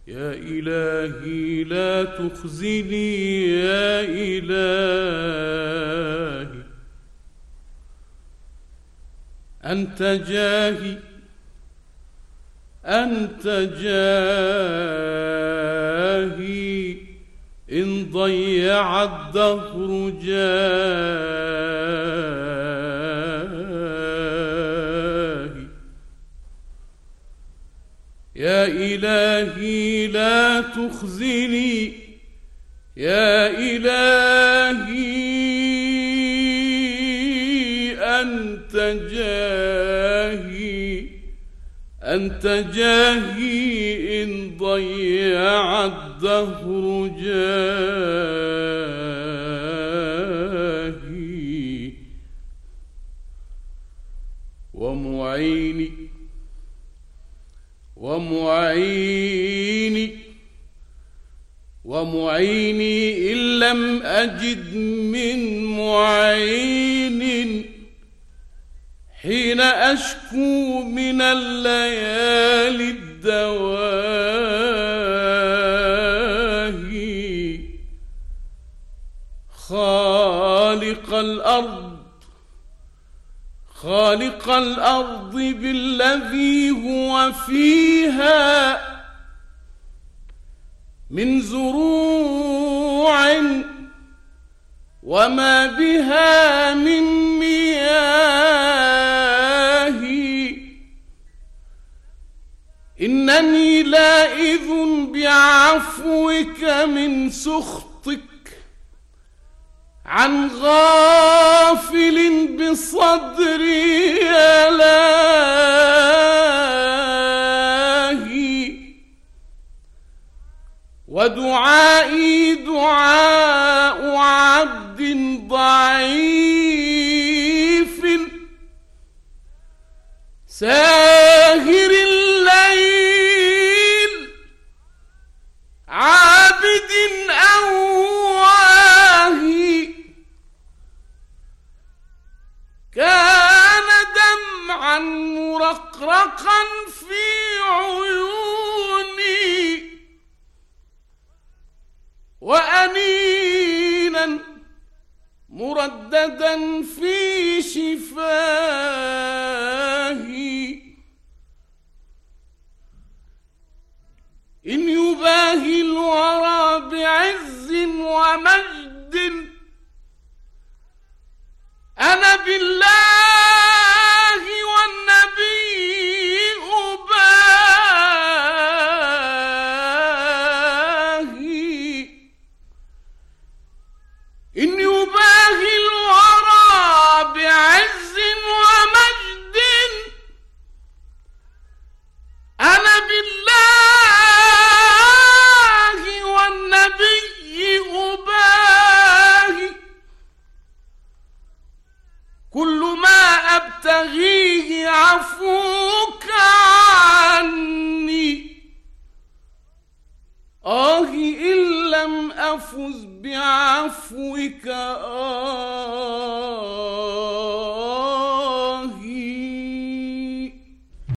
يا إلهي لا تخزني يا إلهي، أنت جاهي أنت جاهي، إن ضيع الدهر جاهي. يا إلهي لا تخزني يا إلهي، أنت جاهي أنت جاهي، إن ضيع الدهر جاهي. ومعيني إن لم أجد من معين، حين أشكو من الليالي الدواهي. خالق الأرض بالذي هو فيها من زروع وما بها من مياه، إنني لائذ بعفوك من سخطك، عن غافل بصدري لاهي. ودعائي دعاء عبد ضعيف، ساهر الليل عابد أواهي. كان دمعا مرقرقا في عيوني، وأنينا مرددا في شفاهي. إن يباهي الورى بعز ومجد، أنا بالله والنبي أباهي. إن يباهي الورى بعز ومجد، أنا بالله والنبي أباهي. كل ما أبتغيه عفوك عني، إن لم أفز بعفوك